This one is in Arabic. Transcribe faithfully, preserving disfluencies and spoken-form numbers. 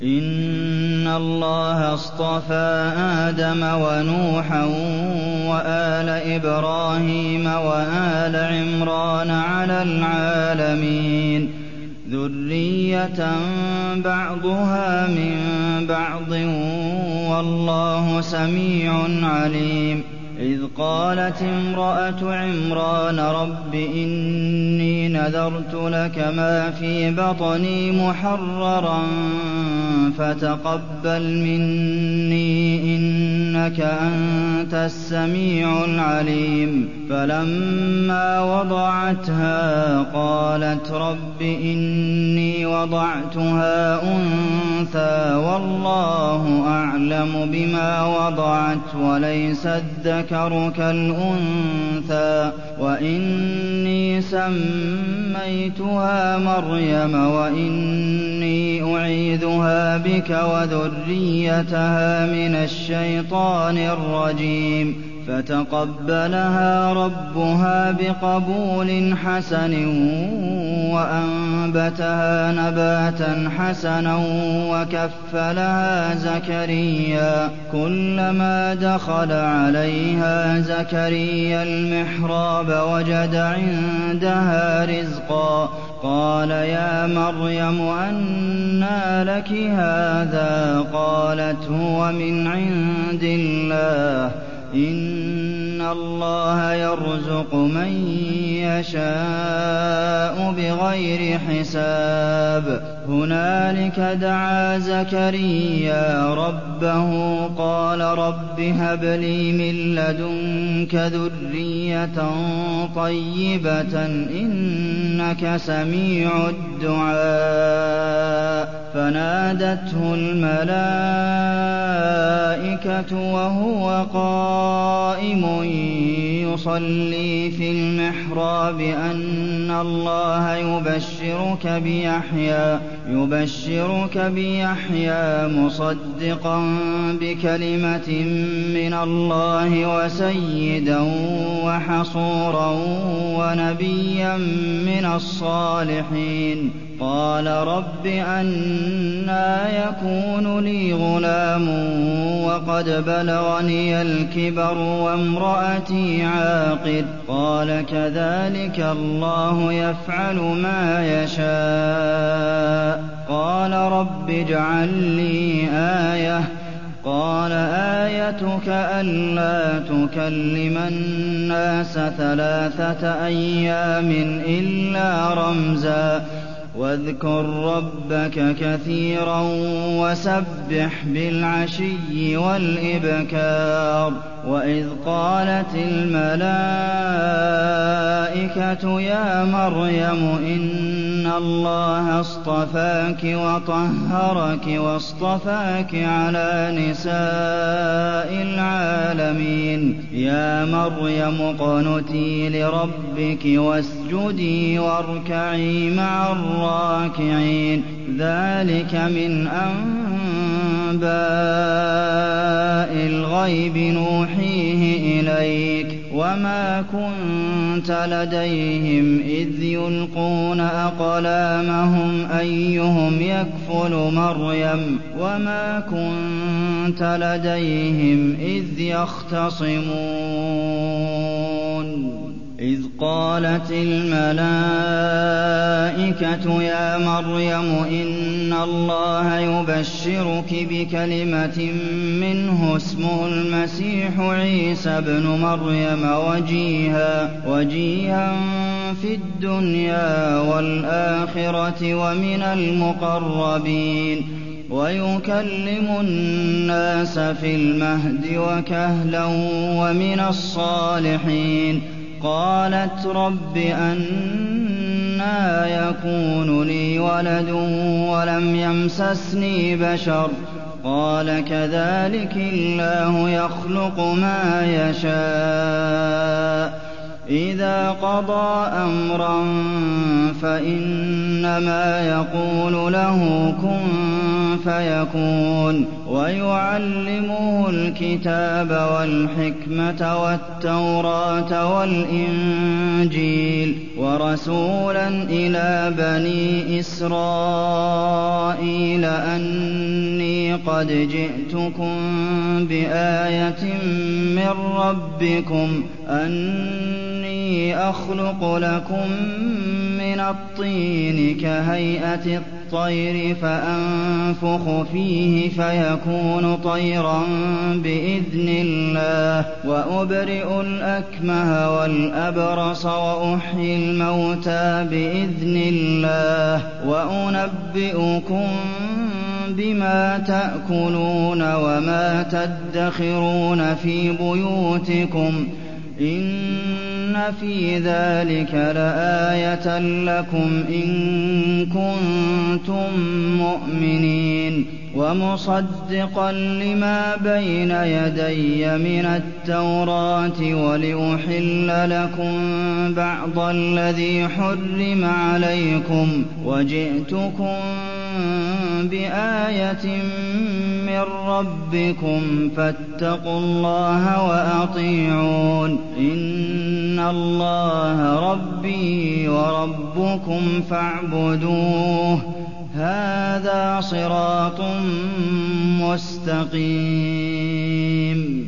إِنَّ اللَّهَ اصْطَفَىٰ آدَمَ وَنُوحًا وَآلَ إِبْرَاهِيمَ وَآلَ عِمْرَانَ عَلَى الْعَالَمِينَ ذُرِّيَّةً بَعْضُهَا مِن بَعْضٍ ۖ وَاللَّهُ سَمِيعٌ عَلِيمٌ إِذْ قَالَتِ امْرَأَتُ عِمْرَانَ رَبِّ إِنِّي نَذَرْتُ لَكَ مَا فِي بَطْنِي مُحَرَّرًا فَتَقَبَّلْ مِنِّي ۖ إِنَّكَ أَنتَ السَّمِيعُ الْعَلِيمُ فَلَمَّا وَضَعَتْهَا قَالَتْ رَبِّ إِنِّي وَضَعْتُهَا أُنثَىٰ وَاللَّهُ أَعْلَمُ بِمَا وَضَعَتْ وَلَيْسَ الذَّكَرُ كَالْأُنثَىٰ وَإِنِّي سَمَّيْتُهَا مَرْيَمَ وَإِنِّي أُعِيذُهَا بِكَ وَذُرِّيَّتَهَا مِنَ الشَّيْطَانِ الرَّجِيمِ فَتَقَبَّلَهَا رَبُّهَا بِقَبُولٍ حَسَنٍ وَأَنبَتَهَا نَبَاتًا حَسَنًا وَكَفَّلَهَا زَكَرِيَّا ۖ كُلَّمَا دَخَلَ عَلَيْهَا زَكَرِيَّا الْمِحْرَابَ وَجَدَ عِندَهَا رِزْقًا قَالَ يَا مَرْيَمُ أَنَّىٰ لَكِ هَٰذَا ۖ قَالَتْ هُوَ مِنْ عِندِ اللَّهِ ۖ إِنَّ اللَّهَ يَرْزُقُ مَن يَشَاءُ بِغَيْرِ حِسَابٍ هُنَالِكَ دَعَا زَكَرِيَّا رَبَّهُ قَالَ رَبِّ هَبْ لِي مِن لَّدُنكَ ذُرِّيَّةً طَيِّبَةً ۖ إِنَّكَ سَمِيعُ الدُّعَاءِ فَنَادَتْهُ الْمَلَائِكَةُ وَهُوَ قَائِمٌ يُصَلِّي فِي الْمِحْرَابِ أَنَّ اللَّهَ يُبَشِّرُكَ بِيَحْيَىٰ يُبَشِّرُكَ بِيَحْيَىٰ مُصَدِّقًا بِكَلِمَةٍ مِّنَ اللَّهِ وَسَيِّدًا وَحَصُورًا وَنَبِيًّا مِّنَ الصَّالِحِينَ قَالَ رَبِّ أَنَّىٰ يَكُونُ لِي غُلَامٌ وَقَدْ بَلَغَنِيَ الْكِبَرُ وَامْرَأَتِي عَاقِرٌ قَالَ كَذَٰلِكَ اللَّهُ يَفْعَلُ مَا يَشَاءُ قَالَ رَبِّ اجْعَل لِّي آيَةً قَالَ آيَتُكَ أَلَّا تُكَلِّمَ النَّاسَ ثَلَاثَةَ أَيَّامٍ إِلَّا رَمْزًا وَاذْكُر رَّبَّكَ كَثِيرًا وَسَبِّحْ بِالْعَشِيِّ وَالْإِبْكَارِ وَإِذْ قَالَتِ الْمَلَائِكَةُ يَا مَرْيَمُ إِنَّ اللَّهَ اصْطَفَاكِ وَطَهَّرَكِ وَاصْطَفَاكِ عَلَىٰ نِسَاءِ الْعَالَمِينَ يَا مَرْيَمُ اقْنُتِي لِرَبِّكِ وَاسْجُدِي وَارْكَعِي مَعَ الرَّاكِعِينَ ذَٰلِكَ مِنْ أَنبَاءِ الْغَيْبِ نُوحِيهِ إِلَيْكَ ۖ وَمَا كُنتَ لَدَيْهِمْ إِذْ يُلْقُونَ أَقْلَامَهُمْ أَيُّهُمْ يَكْفُلُ مَرْيَمَ وَمَا كُنتَ لَدَيْهِمْ إِذْ يَخْتَصِمُونَ إِذْ قَالَتِ الْمَلَائِكَةُ يَا مَرْيَمُ إِنَّ اللَّهَ يُبَشِّرُكِ بِكَلِمَةٍ مِّنْهُ اسْمُهُ الْمَسِيحُ عِيسَى ابْنُ مَرْيَمَ وَجِيهًا وَجِيهًا فِي الدُّنْيَا وَالْآخِرَةِ وَمِنَ الْمُقَرَّبِينَ وَيُكَلِّمُ النَّاسَ فِي الْمَهْدِ وَكَهْلًا وَمِنَ الصَّالِحِينَ قَالَتْ رَبِّ أَنَّىٰ يَكُونُ لِي وَلَدٌ وَلَمْ يَمْسَسْنِي بَشَرٌ قَالَ كَذَٰلِكِ اللَّهُ يَخْلُقُ مَا يَشَاءُ إِذَا قَضَىٰ أَمْرًا فَإِنَّمَا يَقُولُ لَهُ كُن فيكون ويعلمه الكتاب والحكمة والتوراة والإنجيل ورسولا إلى بني إسرائيل أني قد جئتكم بآية من ربكم أني أخلق لكم من الطين كهيئة الطير فأنفخ فيه فيكون طيرا بإذن الله وأبرئ الأكمه والأبرص وأحيي الموتى بإذن الله وأنبئكم بما تأكلون وما تدخرون في بيوتكم إن في ذلك لآية لكم إن كنتم مؤمنين ومصدقا لما بين يدي من التوراة ولأحل لكم بعض الذي حرم عليكم وجئتكم بآية من ربكم فاتقوا الله وأطيعون إن الله ربي وربكم فاعبدوه هذا صراط مستقيم